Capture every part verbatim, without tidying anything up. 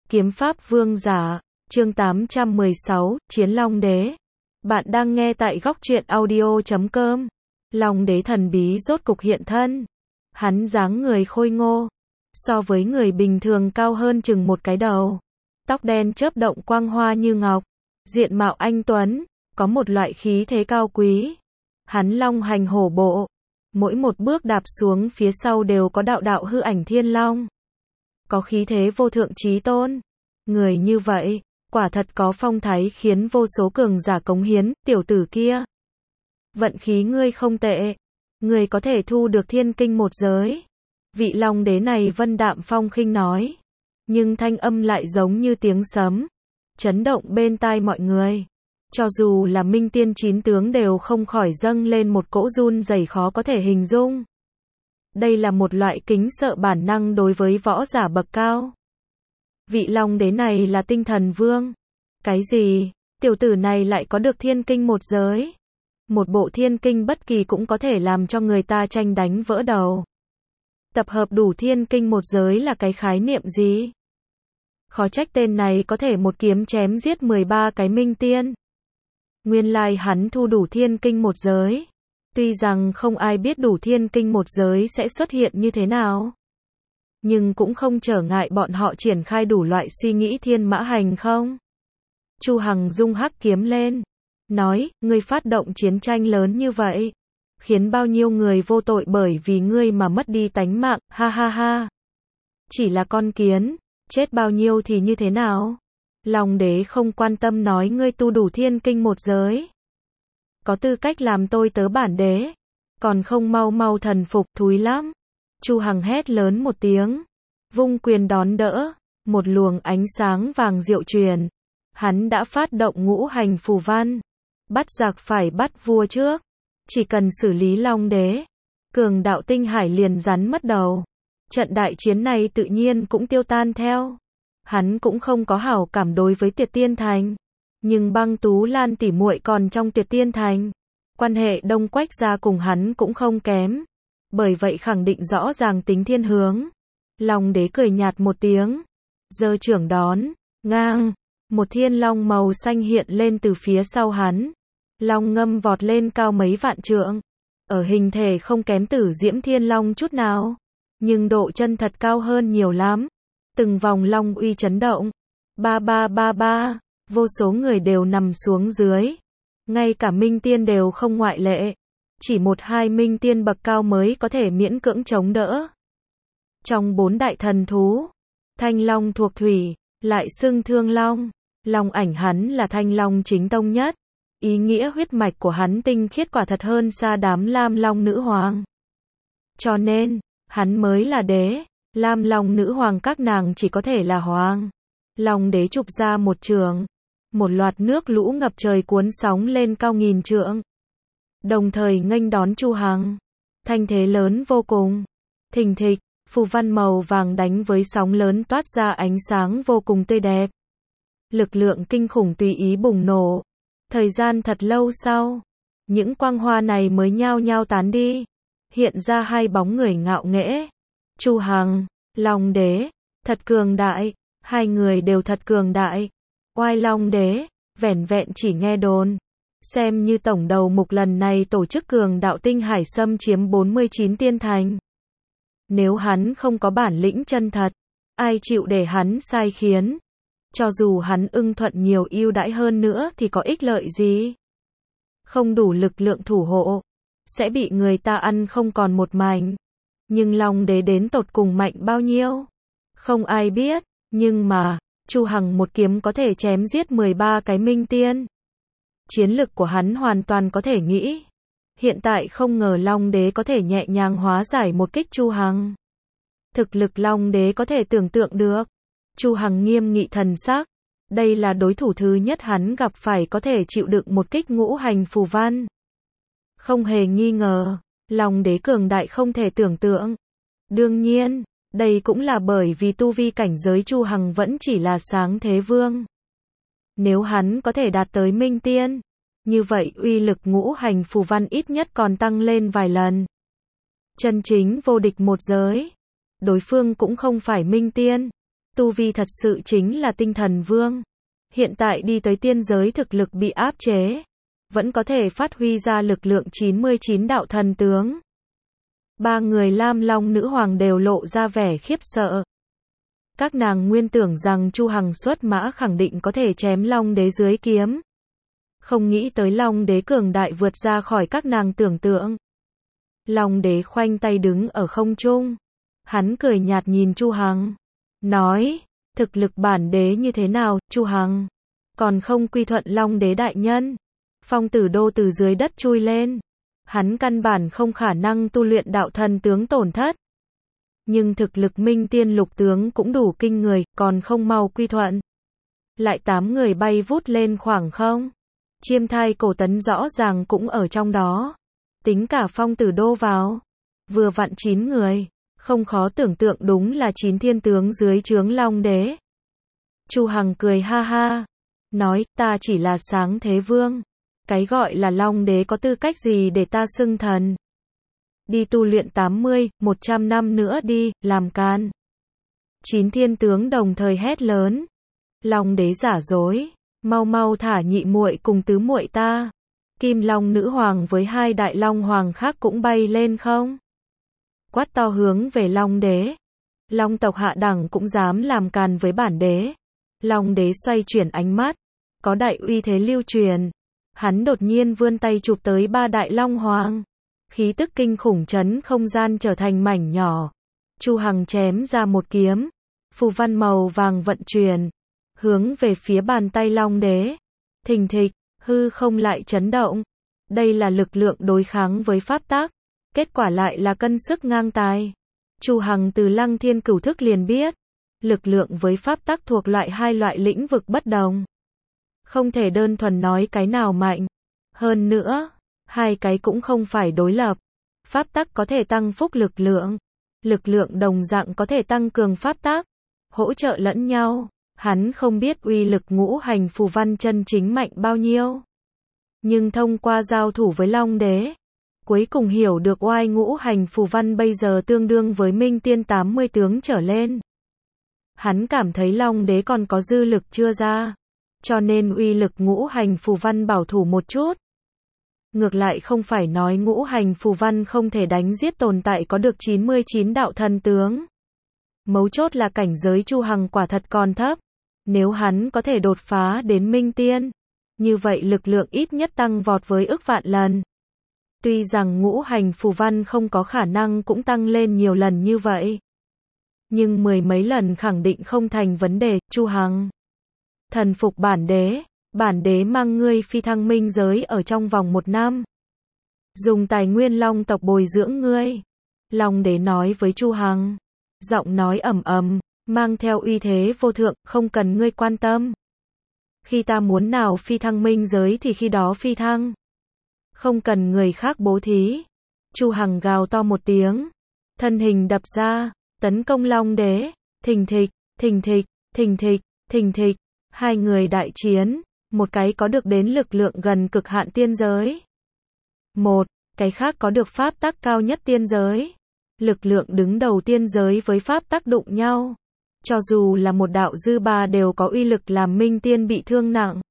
Kiếm pháp vương giả, chương tám trăm mười sáu, Chiến Long Đế. Bạn đang nghe tại góc truyện audio chấm com. Long Đế thần bí rốt cục hiện thân. Hắn dáng người khôi ngô, so với người bình thường cao hơn chừng một cái đầu. Tóc đen chớp động quang hoa như ngọc, diện mạo anh tuấn, có một loại khí thế cao quý. Hắn long hành hổ bộ, mỗi một bước đạp xuống phía sau đều có đạo đạo hư ảnh thiên long. Có khí thế vô thượng chí tôn. Người như vậy, quả thật có phong thái khiến vô số cường giả cống hiến, tiểu tử kia. Vận khí ngươi không tệ. Ngươi có thể thu được thiên kinh một giới. Vị Long Đế này vân đạm phong khinh nói. Nhưng thanh âm lại giống như tiếng sấm, chấn động bên tai mọi người. Cho dù là minh tiên chín tướng đều không khỏi dâng lên một cỗ run rẩy khó có thể hình dung. Đây là một loại kính sợ bản năng đối với võ giả bậc cao. Vị Long Đế này là tinh thần vương. Cái gì? Tiểu tử này lại có được thiên kinh một giới. Một bộ thiên kinh bất kỳ cũng có thể làm cho người ta tranh đánh vỡ đầu. Tập hợp đủ thiên kinh một giới là cái khái niệm gì? Khó trách tên này có thể một kiếm chém giết mười ba cái minh tiên. Nguyên lai hắn thu đủ thiên kinh một giới. Tuy rằng không ai biết đủ thiên kinh một giới sẽ xuất hiện như thế nào, nhưng cũng không trở ngại bọn họ triển khai đủ loại suy nghĩ thiên mã hành không. Chu Hằng rung hắc kiếm lên, nói, ngươi phát động chiến tranh lớn như vậy, khiến bao nhiêu người vô tội bởi vì ngươi mà mất đi tánh mạng, ha ha ha. Chỉ là con kiến, chết bao nhiêu thì như thế nào? Long Đế không quan tâm nói ngươi tu đủ thiên kinh một giới, có tư cách làm tôi tớ bản đế, còn không mau mau thần phục, thúi lắm. Chu Hằng hét lớn một tiếng, vung quyền đón đỡ, một luồng ánh sáng vàng diệu truyền. Hắn đã phát động ngũ hành phù văn, bắt giặc phải bắt vua trước, chỉ cần xử lý Long Đế, cường đạo tinh hải liền rắn mất đầu. Trận đại chiến này tự nhiên cũng tiêu tan theo. Hắn cũng không có hảo cảm đối với Tiệt Tiên Thành, nhưng Băng Tú Lan tỉ muội còn trong Tiệt Tiên Thành, quan hệ Đông Quách gia cùng hắn cũng không kém, bởi vậy khẳng định rõ ràng tính thiên hướng. Long Đế cười nhạt một tiếng, giơ chưởng đón, ngang, một thiên long màu xanh hiện lên từ phía sau hắn. Long ngâm vọt lên cao mấy vạn trượng, ở hình thể không kém Tử Diễm Thiên Long chút nào, nhưng độ chân thật cao hơn nhiều lắm. Từng vòng long uy chấn động, ba ba ba ba, vô số người đều nằm xuống dưới, ngay cả minh tiên đều không ngoại lệ, chỉ một hai minh tiên bậc cao mới có thể miễn cưỡng chống đỡ. Trong bốn đại thần thú, Thanh Long thuộc thủy, lại xưng Thương Long, long ảnh hắn là Thanh Long chính tông nhất, ý nghĩa huyết mạch của hắn tinh khiết quả thật hơn xa đám Lam Long nữ hoàng. Cho nên, hắn mới là đế. Lam Long nữ hoàng các nàng chỉ có thể là hoàng. Long Đế chụp ra một trường, một loạt nước lũ ngập trời cuốn sóng lên cao nghìn trượng, đồng thời nghênh đón Chu Hằng. Thanh thế lớn vô cùng, thình thịch, phù văn màu vàng đánh với sóng lớn toát ra ánh sáng vô cùng tươi đẹp. Lực lượng kinh khủng tùy ý bùng nổ. Thời gian thật lâu sau, những quang hoa này mới nhao nhao tán đi, hiện ra hai bóng người ngạo nghễ. Chu Hằng, Long Đế, thật cường đại, hai người đều thật cường đại. Oai Long Đế, vẻn vẹn chỉ nghe đồn, xem như tổng đầu mục lần này tổ chức cường đạo tinh hải xâm chiếm bốn mươi chín tiên thành. Nếu hắn không có bản lĩnh chân thật, ai chịu để hắn sai khiến? Cho dù hắn ưng thuận nhiều ưu đãi hơn nữa thì có ích lợi gì? Không đủ lực lượng thủ hộ, sẽ bị người ta ăn không còn một mảnh. Nhưng Long Đế đến tột cùng mạnh bao nhiêu? Không ai biết, nhưng mà, Chu Hằng một kiếm có thể chém giết mười ba cái minh tiên. Chiến lực của hắn hoàn toàn có thể nghĩ. Hiện tại không ngờ Long Đế có thể nhẹ nhàng hóa giải một kích Chu Hằng. Thực lực Long Đế có thể tưởng tượng được. Chu Hằng nghiêm nghị thần sắc. Đây là đối thủ thứ nhất hắn gặp phải có thể chịu đựng một kích ngũ hành phù văn. Không hề nghi ngờ, Long Đế cường đại không thể tưởng tượng. Đương nhiên, đây cũng là bởi vì tu vi cảnh giới Chu Hằng vẫn chỉ là sáng thế vương. Nếu hắn có thể đạt tới minh tiên, như vậy uy lực ngũ hành phù văn ít nhất còn tăng lên vài lần. Chân chính vô địch một giới. Đối phương cũng không phải minh tiên. tu vi thật sự chính là tinh thần vương. Hiện tại đi tới tiên giới thực lực bị áp chế, vẫn có thể phát huy ra lực lượng chín mươi chín đạo thần tướng. Ba người Lam Long nữ hoàng đều lộ ra vẻ khiếp sợ. Các nàng nguyên tưởng rằng Chu Hằng xuất mã khẳng định có thể chém Long đế dưới kiếm. Không nghĩ tới Long đế cường đại vượt ra khỏi các nàng tưởng tượng. Long đế khoanh tay đứng ở không trung. Hắn cười nhạt nhìn Chu Hằng. Nói, thực lực bản đế như thế nào, Chu Hằng? Còn không quy thuận Long đế đại nhân. Phong Tử Đô từ dưới đất chui lên. Hắn căn bản không khả năng tu luyện đạo thần tướng tổn thất. Nhưng thực lực minh tiên lục tướng cũng đủ kinh người, còn không mau quy thuận. Lại tám người bay vút lên khoảng không. Chiêm thai cổ tấn rõ ràng cũng ở trong đó. Tính cả Phong Tử Đô vào. Vừa vặn chín người. Không khó tưởng tượng đúng là chín thiên tướng dưới trướng Long đế. Chu Hằng cười ha ha. Nói, ta chỉ là sáng thế vương. Cái gọi là Long đế có tư cách gì để ta xưng thần. Đi tu luyện tám mươi, một trăm năm nữa đi, làm can. Chín thiên tướng đồng thời hét lớn. Long đế giả dối. Mau mau thả nhị muội cùng tứ muội ta. Kim Long nữ hoàng với hai đại Long hoàng khác cũng bay lên không. Quát to hướng về Long đế. Long tộc hạ đẳng cũng dám làm càn với bản đế. Long đế xoay chuyển ánh mắt. Có đại uy thế lưu truyền. Hắn đột nhiên vươn tay chụp tới ba đại Long hoàng. Khí tức kinh khủng chấn không gian trở thành mảnh nhỏ. Chu Hằng chém ra một kiếm. Phù văn màu vàng vận chuyển. Hướng về phía bàn tay Long đế. Thình thịch, hư không lại chấn động. Đây là lực lượng đối kháng với pháp tắc. Kết quả lại là cân sức ngang tài. Chu Hằng từ Lăng Thiên Cửu Thức liền biết. Lực lượng với pháp tắc thuộc loại hai loại lĩnh vực bất đồng. Không thể đơn thuần nói cái nào mạnh. Hơn nữa, hai cái cũng không phải đối lập. Pháp tắc có thể tăng phúc lực lượng. Lực lượng đồng dạng có thể tăng cường pháp tắc. Hỗ trợ lẫn nhau. Hắn không biết uy lực ngũ hành phù văn chân chính mạnh bao nhiêu. Nhưng thông qua giao thủ với Long đế, cuối cùng hiểu được oai ngũ hành phù văn bây giờ tương đương với minh tiên tám mươi tướng trở lên. Hắn cảm thấy Long đế còn có dư lực chưa ra. Cho nên uy lực ngũ hành phù văn bảo thủ một chút. Ngược lại không phải nói ngũ hành phù văn không thể đánh giết tồn tại có được chín mươi chín đạo thần tướng. Mấu chốt là cảnh giới Chu Hằng quả thật còn thấp. Nếu hắn có thể đột phá đến minh tiên, như vậy lực lượng ít nhất tăng vọt với ức vạn lần. Tuy rằng ngũ hành phù văn không có khả năng cũng tăng lên nhiều lần như vậy. Nhưng mười mấy lần khẳng định không thành vấn đề, Chu Hằng. Thần phục bản đế, bản đế mang ngươi phi thăng minh giới ở trong vòng một năm. Dùng tài nguyên Long tộc bồi dưỡng ngươi. Long đế nói với Chu Hằng. Giọng nói ầm ầm, mang theo uy thế vô thượng, không cần ngươi quan tâm. Khi ta muốn nào phi thăng minh giới thì khi đó phi thăng. Không cần người khác bố thí. Chu Hằng gào to một tiếng. Thân hình đập ra, tấn công Long đế. Thình thịch, thình thịch, thình thịch, thình thịch. Hai người đại chiến. Một cái có được đến lực lượng gần cực hạn tiên giới. Một, cái khác có được pháp tắc cao nhất tiên giới. Lực lượng đứng đầu tiên giới với pháp tắc đụng nhau. Cho dù là một đạo dư ba đều có uy lực làm minh tiên bị thương nặng.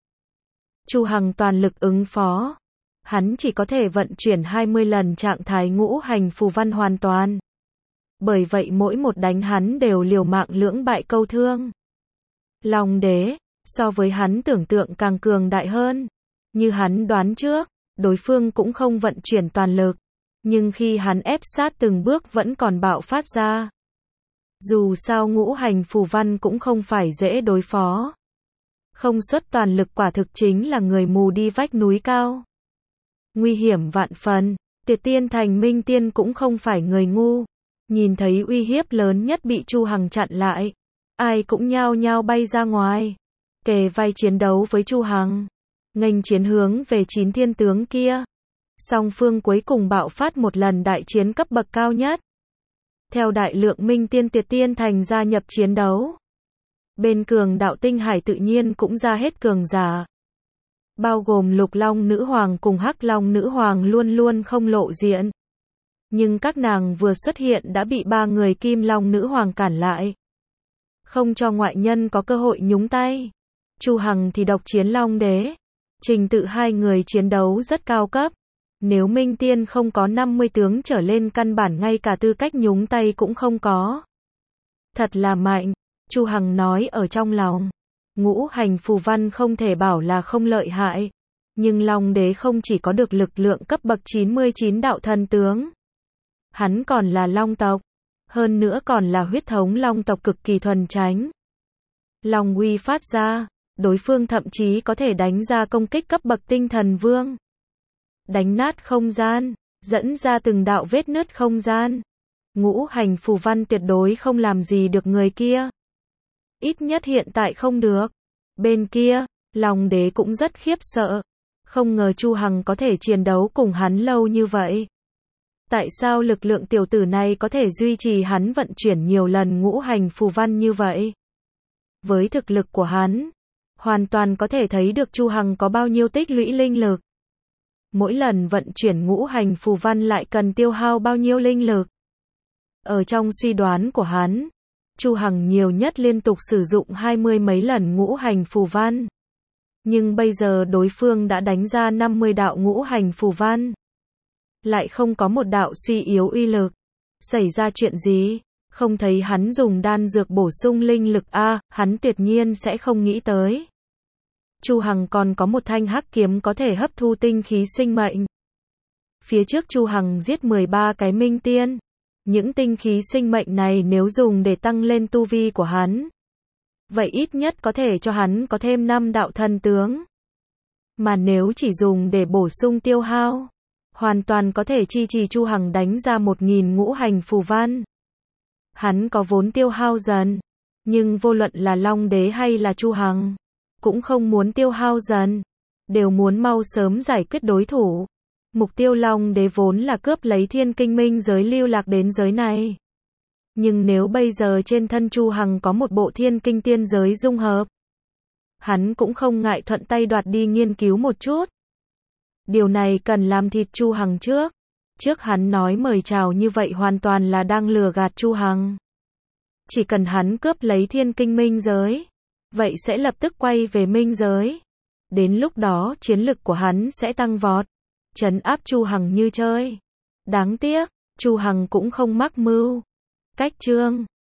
Chu Hằng toàn lực ứng phó. Hắn chỉ có thể vận chuyển hai mươi lần trạng thái ngũ hành phù văn hoàn toàn. Bởi vậy mỗi một đánh hắn đều liều mạng lưỡng bại câu thương. Long đế, so với hắn tưởng tượng càng cường đại hơn. Như hắn đoán trước, đối phương cũng không vận chuyển toàn lực. Nhưng khi hắn ép sát từng bước vẫn còn bạo phát ra. Dù sao ngũ hành phù văn cũng không phải dễ đối phó. Không xuất toàn lực quả thực chính là người mù đi vách núi cao. Nguy hiểm vạn phần, Tiệt Tiên thành minh tiên cũng không phải người ngu. Nhìn thấy uy hiếp lớn nhất bị Chu Hằng chặn lại. Ai cũng nhao nhao bay ra ngoài. Kề vai chiến đấu với Chu Hằng. Nghênh chiến hướng về chín thiên tướng kia. Song phương cuối cùng bạo phát một lần đại chiến cấp bậc cao nhất. Theo đại lượng minh tiên Tiệt Tiên thành gia nhập chiến đấu. Bên cường đạo tinh hải tự nhiên cũng ra hết cường giả. Bao gồm Lục Long nữ hoàng cùng Hắc Long nữ hoàng luôn luôn không lộ diện. Nhưng các nàng vừa xuất hiện đã bị ba người Kim Long nữ hoàng cản lại. không cho ngoại nhân có cơ hội nhúng tay. Chu Hằng thì độc chiến Long Đế. Trình tự hai người chiến đấu rất cao cấp. Nếu Minh Tiên không có năm mươi tướng trở lên căn bản ngay cả tư cách nhúng tay cũng không có. Thật là mạnh, Chu Hằng nói ở trong lòng. Ngũ hành phù văn không thể bảo là không lợi hại. Nhưng Long Đế không chỉ có được lực lượng cấp bậc chín mươi chín đạo thần tướng. Hắn còn là Long tộc. Hơn nữa còn là huyết thống Long tộc cực kỳ thuần chánh. Long uy phát ra, đối phương thậm chí có thể đánh ra công kích cấp bậc tinh thần vương. Đánh nát không gian, dẫn ra từng đạo vết nứt không gian. Ngũ hành phù văn tuyệt đối không làm gì được người kia. Ít nhất hiện tại không được. Bên kia, Long Đế cũng rất khiếp sợ. Không ngờ Chu Hằng có thể chiến đấu cùng hắn lâu như vậy. Tại sao lực lượng tiểu tử này có thể duy trì hắn vận chuyển nhiều lần ngũ hành phù văn như vậy? Với thực lực của hắn, hoàn toàn có thể thấy được Chu Hằng có bao nhiêu tích lũy linh lực. Mỗi lần vận chuyển ngũ hành phù văn lại cần tiêu hao bao nhiêu linh lực. Ở trong suy đoán của hắn, Chu Hằng nhiều nhất liên tục sử dụng hai mươi mấy lần ngũ hành phù văn. Nhưng bây giờ đối phương đã đánh ra năm mươi đạo ngũ hành phù văn. Lại không có một đạo suy yếu uy lực. Xảy ra chuyện gì? Không thấy hắn dùng đan dược bổ sung linh lực a, à, hắn tuyệt nhiên sẽ không nghĩ tới. Chu Hằng còn có một thanh hắc kiếm có thể hấp thu tinh khí sinh mệnh. Phía trước Chu Hằng giết mười ba cái minh tiên. Những tinh khí sinh mệnh này nếu dùng để tăng lên tu vi của hắn, vậy ít nhất có thể cho hắn có thêm năm đạo thần tướng. Mà nếu chỉ dùng để bổ sung tiêu hao, hoàn toàn có thể chi trì Chu Hằng đánh ra một nghìn ngũ hành phù văn. Hắn có vốn tiêu hao dần, nhưng vô luận là Long Đế hay là Chu Hằng, cũng không muốn tiêu hao dần, đều muốn mau sớm giải quyết đối thủ. Mục tiêu Long Đế vốn là cướp lấy thiên kinh minh giới lưu lạc đến giới này. Nhưng nếu bây giờ trên thân Chu Hằng có một bộ thiên kinh tiên giới dung hợp, hắn cũng không ngại thuận tay đoạt đi nghiên cứu một chút. Điều này cần làm thịt Chu Hằng trước. Trước hắn nói mời chào như vậy hoàn toàn là đang lừa gạt Chu Hằng. Chỉ cần hắn cướp lấy thiên kinh minh giới, vậy sẽ lập tức quay về minh giới. Đến lúc đó chiến lực của hắn sẽ tăng vọt, trấn áp Chu Hằng như chơi. Đáng tiếc, Chu Hằng cũng không mắc mưu. Cách chương